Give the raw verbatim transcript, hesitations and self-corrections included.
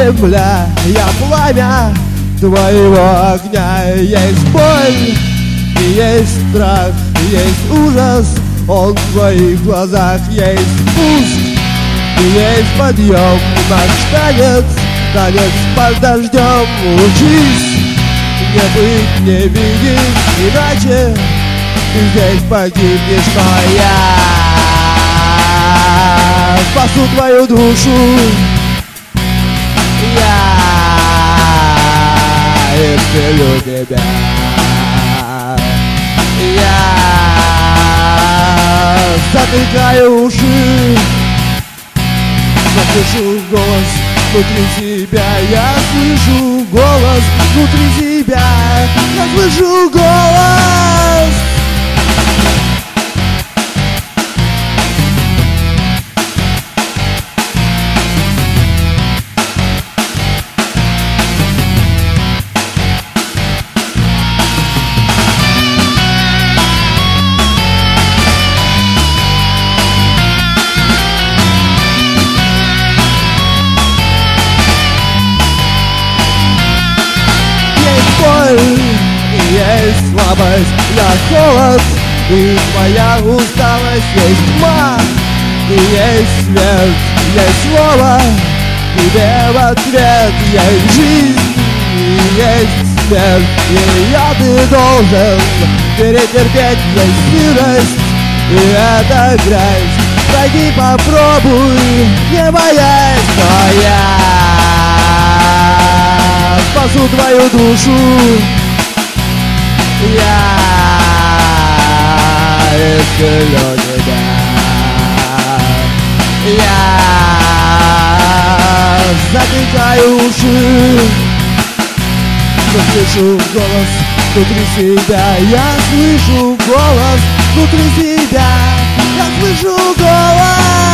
земля, я пламя твоего огня. Есть боль, и есть страх, и есть ужас, он в твоих глазах. Есть спуск, и есть подъем, наш танец, танец под дождем. Учись не быть, не видеть, иначе ты здесь погибнешь. Но я спасу твою душу, я исцелю тебя, я затыкаю уши, но слышу голос внутри себя, я слышу голос внутри себя, я слышу голос. Есть слабость, я холод, и твоя усталость. Есть тьма, и есть свет, есть слово тебе в ответ. Есть жизнь, и есть смерть, ее ты должен перетерпеть. Есть сырость, и это грязь, пройди, попробуй, не боясь. Но я спасу твою душу, я исцелю тебя, я затыкаю уши, но слышу голос внутри себя, я слышу голос внутри себя, я слышу голос.